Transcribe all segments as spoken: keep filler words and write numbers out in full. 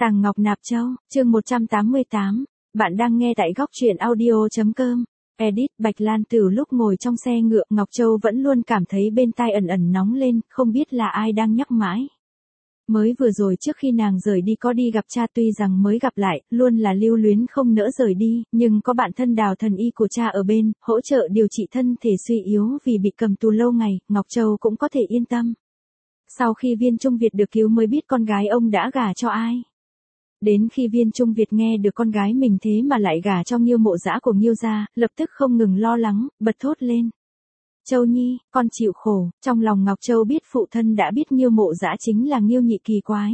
Tàng Ngọc Nạp Châu, chương một trăm tám mươi tám. Bạn đang nghe tại góc truyện audio chấm com. Edit. Bạch Lan Tử lúc ngồi trong xe ngựa, Ngọc Châu vẫn luôn cảm thấy bên tai ẩn ẩn nóng lên, không biết là ai đang nhắc mãi. Mới vừa rồi trước khi nàng rời đi có đi gặp cha, tuy rằng mới gặp lại, luôn là lưu luyến không nỡ rời đi, nhưng có bạn thân Đào thần y của cha ở bên, hỗ trợ điều trị thân thể suy yếu vì bị cầm tù lâu ngày, Ngọc Châu cũng có thể yên tâm. Sau khi Viên Trung Việt được cứu mới biết con gái ông đã gả cho ai. Đến khi Viên Trung Việt nghe được con gái mình thế mà lại gả cho Nghiêu Mộ Dã của Nghiêu gia, lập tức không ngừng lo lắng, bật thốt lên. Châu Nhi, con chịu khổ. Trong lòng Ngọc Châu biết phụ thân đã biết Nghiêu Mộ Dã chính là Nghiêu Nhị kỳ quái.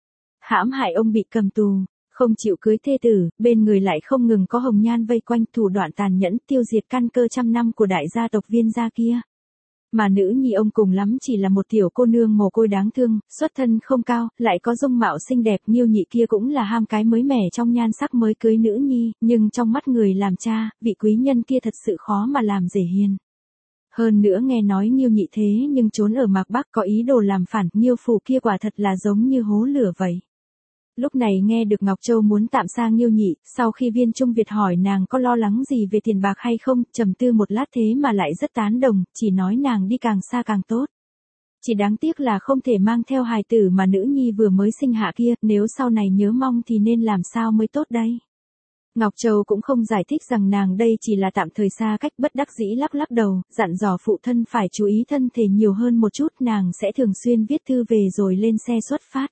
Hãm hại ông bị cầm tù, không chịu cưới thê tử, bên người lại không ngừng có hồng nhan vây quanh, thủ đoạn tàn nhẫn tiêu diệt căn cơ trăm năm của đại gia tộc Viên gia kia. Mà nữ nhi ông cùng lắm chỉ là một tiểu cô nương mồ côi đáng thương, xuất thân không cao, lại có dung mạo xinh đẹp. Nghiêu Nhị kia cũng là ham cái mới mẻ trong nhan sắc mới cưới nữ nhi, nhưng trong mắt người làm cha, vị quý nhân kia thật sự khó mà làm rể hiền. Hơn nữa nghe nói Nghiêu Nhị thế nhưng trốn ở Mạc Bắc có ý đồ làm phản, Nghiêu phủ kia quả thật là giống như hố lửa vậy. Lúc này nghe được Ngọc Châu muốn tạm xa Nghiêu Nhị, sau khi Viên Trung Việt hỏi nàng có lo lắng gì về tiền bạc hay không, trầm tư một lát thế mà lại rất tán đồng, chỉ nói nàng đi càng xa càng tốt. Chỉ đáng tiếc là không thể mang theo hài tử mà nữ nhi vừa mới sinh hạ kia, nếu sau này nhớ mong thì nên làm sao mới tốt đây. Ngọc Châu cũng không giải thích rằng nàng đây chỉ là tạm thời xa cách, bất đắc dĩ lắc lắc đầu, dặn dò phụ thân phải chú ý thân thể nhiều hơn một chút, nàng sẽ thường xuyên viết thư về rồi lên xe xuất phát.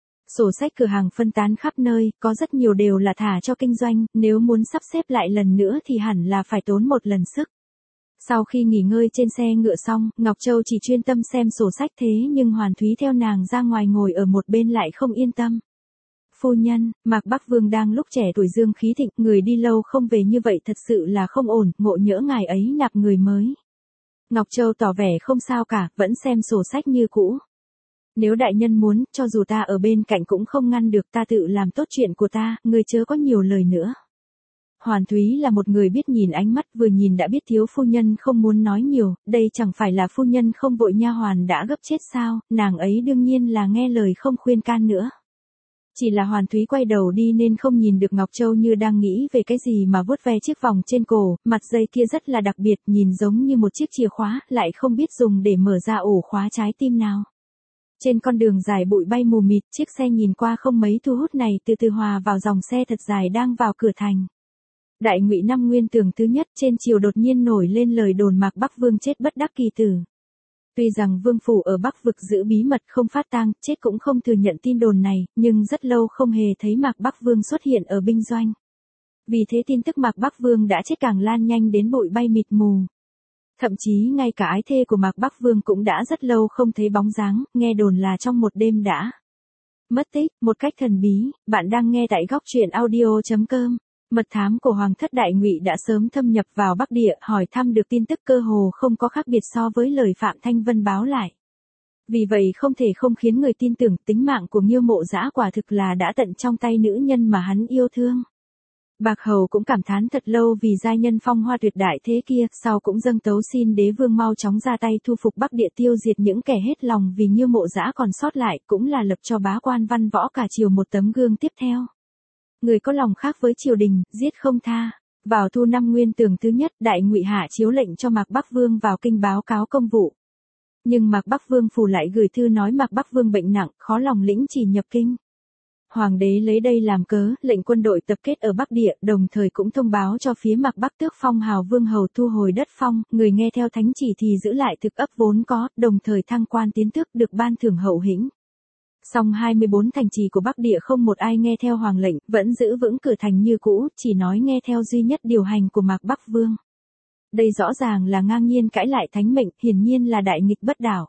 Sổ sách cửa hàng phân tán khắp nơi, có rất nhiều đều là thả cho kinh doanh, nếu muốn sắp xếp lại lần nữa thì hẳn là phải tốn một lần sức. Sau khi nghỉ ngơi trên xe ngựa xong, Ngọc Châu chỉ chuyên tâm xem sổ sách, thế nhưng Hoàn Thúy theo nàng ra ngoài ngồi ở một bên lại không yên tâm. Phu nhân, Mạc Bắc Vương đang lúc trẻ tuổi dương khí thịnh, người đi lâu không về như vậy thật sự là không ổn, ngộ nhỡ ngài ấy nạp người mới. Ngọc Châu tỏ vẻ không sao cả, vẫn xem sổ sách như cũ. Nếu đại nhân muốn, cho dù ta ở bên cạnh cũng không ngăn được, ta tự làm tốt chuyện của ta, người chớ có nhiều lời nữa. Hoàn Thúy là một người biết nhìn ánh mắt, vừa nhìn đã biết thiếu phu nhân không muốn nói nhiều, đây chẳng phải là phu nhân không vội nha hoàn đã gấp chết sao, nàng ấy đương nhiên là nghe lời không khuyên can nữa. Chỉ là Hoàn Thúy quay đầu đi nên không nhìn được Ngọc Châu như đang nghĩ về cái gì mà vuốt ve chiếc vòng trên cổ, mặt dây kia rất là đặc biệt, nhìn giống như một chiếc chìa khóa, lại không biết dùng để mở ra ổ khóa trái tim nào. Trên con đường dài bụi bay mù mịt, chiếc xe nhìn qua không mấy thu hút này từ từ hòa vào dòng xe thật dài đang vào cửa thành. Đại Ngụy Năm Nguyên Tường thứ nhất, trên chiều đột nhiên nổi lên lời đồn Mạc Bắc Vương chết bất đắc kỳ tử. Tuy rằng vương phủ ở Bắc vực giữ bí mật không phát tang, chết cũng không thừa nhận tin đồn này, nhưng rất lâu không hề thấy Mạc Bắc Vương xuất hiện ở binh doanh. Vì thế tin tức Mạc Bắc Vương đã chết càng lan nhanh đến bụi bay mịt mù. Thậm chí ngay cả ái thê của Mạc Bắc Vương cũng đã rất lâu không thấy bóng dáng, nghe đồn là trong một đêm đã mất tích, một cách thần bí. Bạn đang nghe tại góc truyện audio chấm com. Mật thám của Hoàng thất Đại Ngụy đã sớm thâm nhập vào Bắc Địa, hỏi thăm được tin tức cơ hồ không có khác biệt so với lời Phạm Thanh Vân báo lại. Vì vậy không thể không khiến người tin tưởng tính mạng của Nghiêu Mộ Dã quả thực là đã tận trong tay nữ nhân mà hắn yêu thương. Bạc Hầu cũng cảm thán thật lâu vì giai nhân phong hoa tuyệt đại thế kia, sau cũng dâng tấu xin đế vương mau chóng ra tay thu phục Bắc Địa, tiêu diệt những kẻ hết lòng vì Nghiêu Mộ Dã còn sót lại, cũng là lập cho bá quan văn võ cả triều một tấm gương tiếp theo. Người có lòng khác với triều đình, giết không tha. Vào thu năm Nguyên Tường thứ nhất, Đại Ngụy hạ chiếu lệnh cho Mạc Bắc Vương vào kinh báo cáo công vụ. Nhưng Mạc Bắc Vương phủ lại gửi thư nói Mạc Bắc Vương bệnh nặng, khó lòng lĩnh chỉ nhập kinh. Hoàng đế lấy đây làm cớ, lệnh quân đội tập kết ở Bắc Địa, đồng thời cũng thông báo cho phía Mạc Bắc tước phong hào vương hầu, thu hồi đất phong, người nghe theo thánh chỉ thì giữ lại thực ấp vốn có, đồng thời thăng quan tiến tước, được ban thưởng hậu hĩnh. Song hai mươi bốn thành trì của Bắc Địa không một ai nghe theo hoàng lệnh, vẫn giữ vững cửa thành như cũ, chỉ nói nghe theo duy nhất điều hành của Mạc Bắc Vương. Đây rõ ràng là ngang nhiên cãi lại thánh mệnh, hiển nhiên là đại nghịch bất đạo.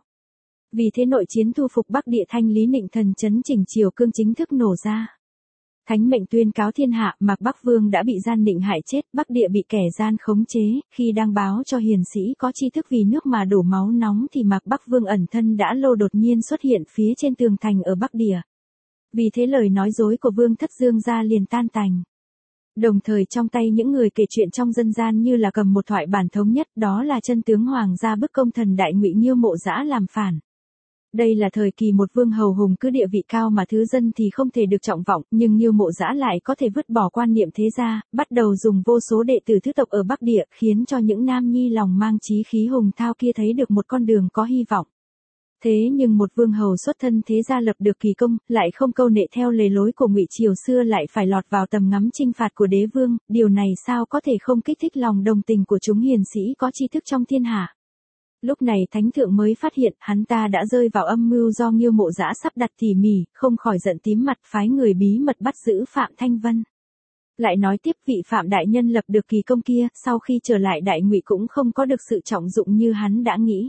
Vì thế nội chiến thu phục Bắc Địa Thanh Lý Nịnh Thần Chấn Chỉnh Triều Cương chính thức nổ ra. Thánh mệnh tuyên cáo thiên hạ, Mạc Bắc Vương đã bị gian nịnh hại chết, Bắc Địa bị kẻ gian khống chế, khi đang báo cho hiền sĩ có tri thức vì nước mà đổ máu nóng thì Mạc Bắc Vương ẩn thân đã lâu đột nhiên xuất hiện phía trên tường thành ở Bắc Địa. Vì thế lời nói dối của Vương thất Dương gia liền tan tành. Đồng thời trong tay những người kể chuyện trong dân gian như là cầm một thoại bản thống nhất, đó là chân tướng hoàng gia bức công thần Đại Ngụy Nghiêu Mộ Dã làm phản. Đây là thời kỳ một vương hầu hùng cứ địa vị cao mà thứ dân thì không thể được trọng vọng, nhưng Nghiêu Mộ Dã lại có thể vứt bỏ quan niệm thế gia, bắt đầu dùng vô số đệ tử thứ tộc ở Bắc Địa, khiến cho những nam nhi lòng mang chí khí hùng thao kia thấy được một con đường có hy vọng. Thế nhưng một vương hầu xuất thân thế gia lập được kỳ công, lại không câu nệ theo lề lối của Ngụy triều xưa, lại phải lọt vào tầm ngắm chinh phạt của đế vương, điều này sao có thể không kích thích lòng đồng tình của chúng hiền sĩ có tri thức trong thiên hạ. Lúc này thánh thượng mới phát hiện hắn ta đã rơi vào âm mưu do Nghiêu Mộ Dã sắp đặt tỉ mỉ, không khỏi giận tím mặt, phái người bí mật bắt giữ Phạm Thanh Vân. Lại nói tiếp, vị Phạm đại nhân lập được kỳ công kia, sau khi trở lại Đại Ngụy cũng không có được sự trọng dụng như hắn đã nghĩ.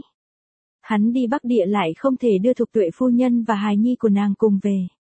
Hắn đi Bắc Địa lại không thể đưa Thục Tuệ phu nhân và hài nhi của nàng cùng về.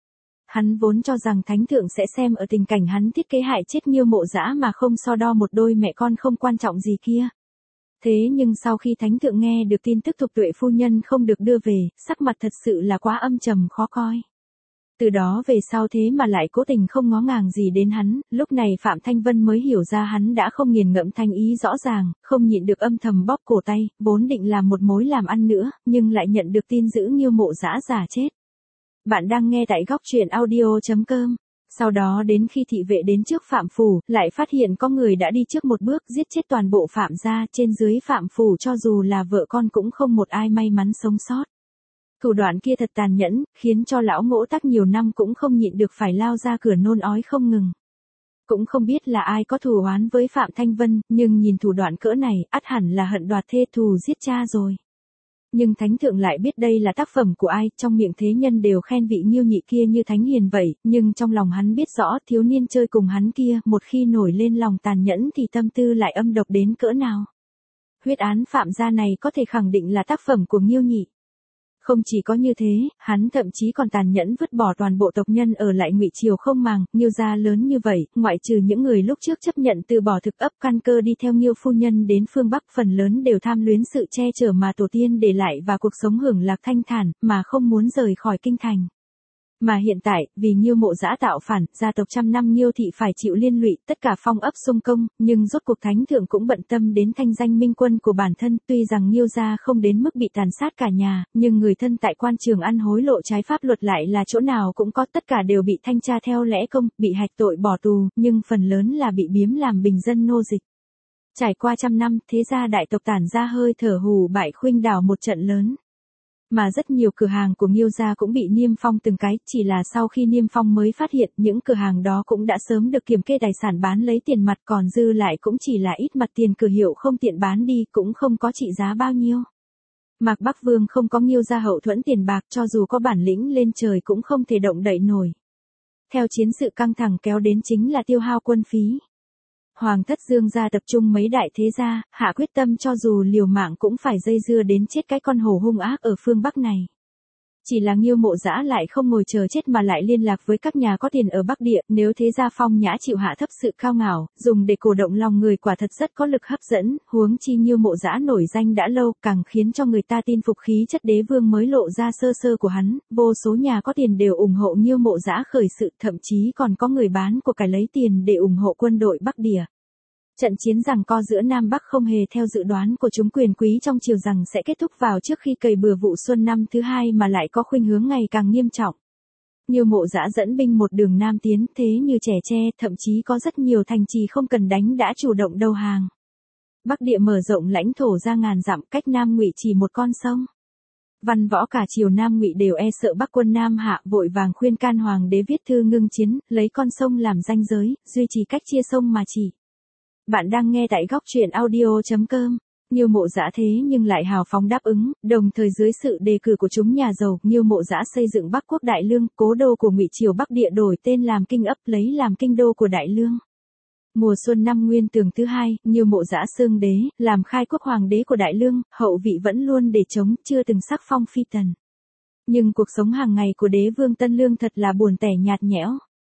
Hắn vốn cho rằng thánh thượng sẽ xem ở tình cảnh hắn thiết kế hại chết Nghiêu Mộ Dã mà không so đo một đôi mẹ con không quan trọng gì kia. Thế nhưng sau khi thánh thượng nghe được tin tức Thục Tuệ phu nhân không được đưa về, sắc mặt thật sự là quá âm trầm khó coi. Từ đó về sau thế mà lại cố tình không ngó ngàng gì đến hắn, lúc này Phạm Thanh Vân mới hiểu ra hắn đã không nghiền ngẫm thanh ý rõ ràng, không nhịn được âm thầm bóp cổ tay, vốn định làm một mối làm ăn nữa, nhưng lại nhận được tin dữ Nghiêu Mộ Dã giả chết. Bạn đang nghe tại góc truyện audio chấm com. Sau đó đến khi thị vệ đến trước Phạm phủ, lại phát hiện có người đã đi trước một bước giết chết toàn bộ Phạm gia, trên dưới Phạm phủ cho dù là vợ con cũng không một ai may mắn sống sót. Thủ đoạn kia thật tàn nhẫn, khiến cho lão Ngỗ Tắc nhiều năm cũng không nhịn được phải lao ra cửa nôn ói không ngừng. Cũng không biết là ai có thù oán với Phạm Thanh Vân, nhưng nhìn thủ đoạn cỡ này, ắt hẳn là hận đoạt thê thù giết cha rồi. Nhưng thánh thượng lại biết đây là tác phẩm của ai, trong miệng thế nhân đều khen vị Nghiêu nhị kia như thánh hiền vậy, nhưng trong lòng hắn biết rõ thiếu niên chơi cùng hắn kia, một khi nổi lên lòng tàn nhẫn thì tâm tư lại âm độc đến cỡ nào. Huyết án Phạm gia này có thể khẳng định là tác phẩm của Nghiêu nhị. Không chỉ có như thế, hắn thậm chí còn tàn nhẫn vứt bỏ toàn bộ tộc nhân ở lại Ngụy triều không màng, Nghiêu gia lớn như vậy, ngoại trừ những người lúc trước chấp nhận từ bỏ thực ấp căn cơ đi theo Nghiêu phu nhân đến phương Bắc, phần lớn đều tham luyến sự che chở mà tổ tiên để lại và cuộc sống hưởng lạc thanh thản, mà không muốn rời khỏi kinh thành. Mà hiện tại, vì Nghiêu Mộ Dã tạo phản, gia tộc trăm năm Nghiêu thị phải chịu liên lụy, tất cả phong ấp xung công, nhưng rốt cuộc thánh thượng cũng bận tâm đến thanh danh minh quân của bản thân, tuy rằng Nghiêu gia không đến mức bị tàn sát cả nhà, nhưng người thân tại quan trường ăn hối lộ trái pháp luật lại là chỗ nào cũng có, tất cả đều bị thanh tra theo lẽ công, bị hạch tội bỏ tù, nhưng phần lớn là bị biếm làm bình dân nô dịch. Trải qua trăm năm, thế gia đại tộc tản ra hơi thở hù bại khuynh đảo một trận lớn. Mà rất nhiều cửa hàng của Nghiêu gia cũng bị niêm phong từng cái, chỉ là sau khi niêm phong mới phát hiện những cửa hàng đó cũng đã sớm được kiểm kê tài sản bán lấy tiền mặt, còn dư lại cũng chỉ là ít mặt tiền cửa hiệu không tiện bán đi, cũng không có trị giá bao nhiêu. Mạc Bắc Vương không có Nghiêu gia hậu thuẫn tiền bạc, cho dù có bản lĩnh lên trời cũng không thể động đậy nổi. Theo chiến sự căng thẳng kéo đến chính là tiêu hao quân phí. Hoàng thất Dương gia tập trung mấy đại thế gia, hạ quyết tâm cho dù liều mạng cũng phải dây dưa đến chết cái con hổ hung ác ở phương Bắc này. Chỉ là Nghiêu Mộ Dã lại không ngồi chờ chết mà lại liên lạc với các nhà có tiền ở Bắc Địa, nếu thế gia phong nhã chịu hạ thấp sự cao ngạo, dùng để cổ động lòng người quả thật rất có lực hấp dẫn, huống chi Nghiêu Mộ Dã nổi danh đã lâu, càng khiến cho người ta tin phục khí chất đế vương mới lộ ra sơ sơ của hắn, vô số nhà có tiền đều ủng hộ Nghiêu Mộ Dã khởi sự, thậm chí còn có người bán của cải lấy tiền để ủng hộ quân đội Bắc Địa. Trận chiến giằng co giữa Nam Bắc không hề theo dự đoán của chúng quyền quý trong triều rằng sẽ kết thúc vào trước khi cày bừa vụ xuân năm thứ hai mà lại có khuynh hướng ngày càng nghiêm trọng. Nghiêu Mộ Dã dẫn binh một đường Nam tiến, thế như trẻ tre, thậm chí có rất nhiều thành trì không cần đánh đã chủ động đầu hàng. Bắc Địa mở rộng lãnh thổ ra ngàn dặm, cách Nam Ngụy chỉ một con sông. Văn võ cả triều Nam Ngụy đều e sợ Bắc quân Nam hạ, vội vàng khuyên can hoàng đế viết thư ngưng chiến, lấy con sông làm ranh giới, duy trì cách chia sông mà chỉ. Bạn đang nghe tại góc truyện audio chấm com. Nghiêu Mộ Dã thế nhưng lại hào phóng đáp ứng, đồng thời dưới sự đề cử của chúng nhà giàu, Nghiêu Mộ Dã xây dựng Bắc Quốc Đại Lương, cố đô của Ngụy triều Bắc Địa đổi tên làm Kinh Ấp, lấy làm kinh đô của Đại Lương. Mùa xuân năm Nguyên Tường thứ hai, Nghiêu Mộ Dã xương đế, làm khai quốc hoàng đế của Đại Lương, hậu vị vẫn luôn để chống, chưa từng sắc phong phi tần. Nhưng cuộc sống hàng ngày của đế vương Tân Lương thật là buồn tẻ nhạt nhẽo.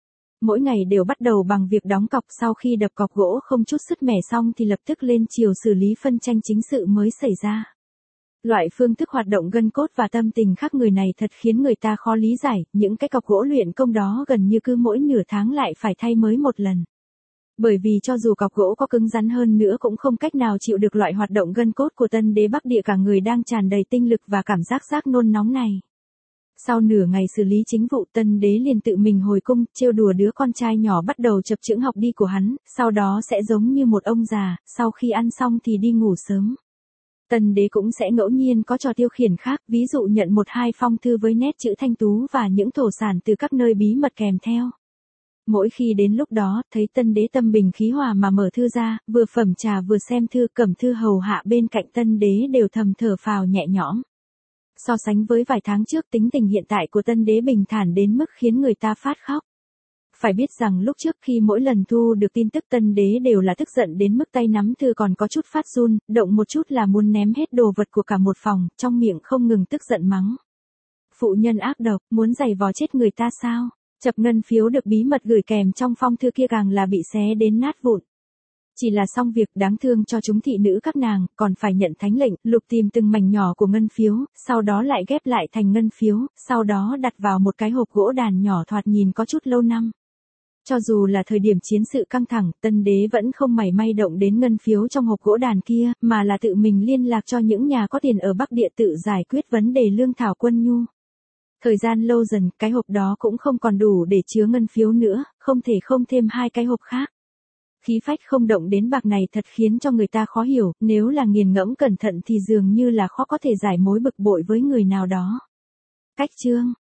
Mỗi ngày đều bắt đầu bằng việc đóng cọc, sau khi đập cọc gỗ không chút sứt mẻ xong thì lập tức lên triều xử lý phân tranh chính sự mới xảy ra. Loại phương thức hoạt động gân cốt và tâm tình khác người này thật khiến người ta khó lý giải, những cái cọc gỗ luyện công đó gần như cứ mỗi nửa tháng lại phải thay mới một lần. Bởi vì cho dù cọc gỗ có cứng rắn hơn nữa cũng không cách nào chịu được loại hoạt động gân cốt của tân đế Bắc Địa, cả người đang tràn đầy tinh lực và cảm giác giác nôn nóng này. Sau nửa ngày xử lý chính vụ, tân đế liền tự mình hồi cung, trêu đùa đứa con trai nhỏ bắt đầu chập chững học đi của hắn, sau đó sẽ giống như một ông già, sau khi ăn xong thì đi ngủ sớm. Tân đế cũng sẽ ngẫu nhiên có trò tiêu khiển khác, ví dụ nhận một hai phong thư với nét chữ thanh tú và những thổ sản từ các nơi bí mật kèm theo. Mỗi khi đến lúc đó, thấy tân đế tâm bình khí hòa mà mở thư ra, vừa phẩm trà vừa xem thư, cẩm thư hầu hạ bên cạnh tân đế đều thầm thở phào nhẹ nhõm. So sánh với vài tháng trước, tính tình hiện tại của tân đế bình thản đến mức khiến người ta phát khóc. Phải biết rằng lúc trước khi mỗi lần thu được tin tức tân đế đều là tức giận đến mức tay nắm thư còn có chút phát run, động một chút là muốn ném hết đồ vật của cả một phòng, trong miệng không ngừng tức giận mắng. Phụ nhân ác độc, muốn giày vò chết người ta sao? Chập ngân phiếu được bí mật gửi kèm trong phong thư kia càng là bị xé đến nát vụn. Chỉ là xong việc đáng thương cho chúng thị nữ các nàng, còn phải nhận thánh lệnh, lục tìm từng mảnh nhỏ của ngân phiếu, sau đó lại ghép lại thành ngân phiếu, sau đó đặt vào một cái hộp gỗ đàn nhỏ thoạt nhìn có chút lâu năm. Cho dù là thời điểm chiến sự căng thẳng, tân đế vẫn không mảy may động đến ngân phiếu trong hộp gỗ đàn kia, mà là tự mình liên lạc cho những nhà có tiền ở Bắc Địa tự giải quyết vấn đề lương thảo quân nhu. Thời gian lâu dần, cái hộp đó cũng không còn đủ để chứa ngân phiếu nữa, không thể không thêm hai cái hộp khác. Khí phách không động đến bạc này thật khiến cho người ta khó hiểu, nếu là nghiền ngẫm cẩn thận thì dường như là khó có thể giải mối bực bội với người nào đó. Cách chương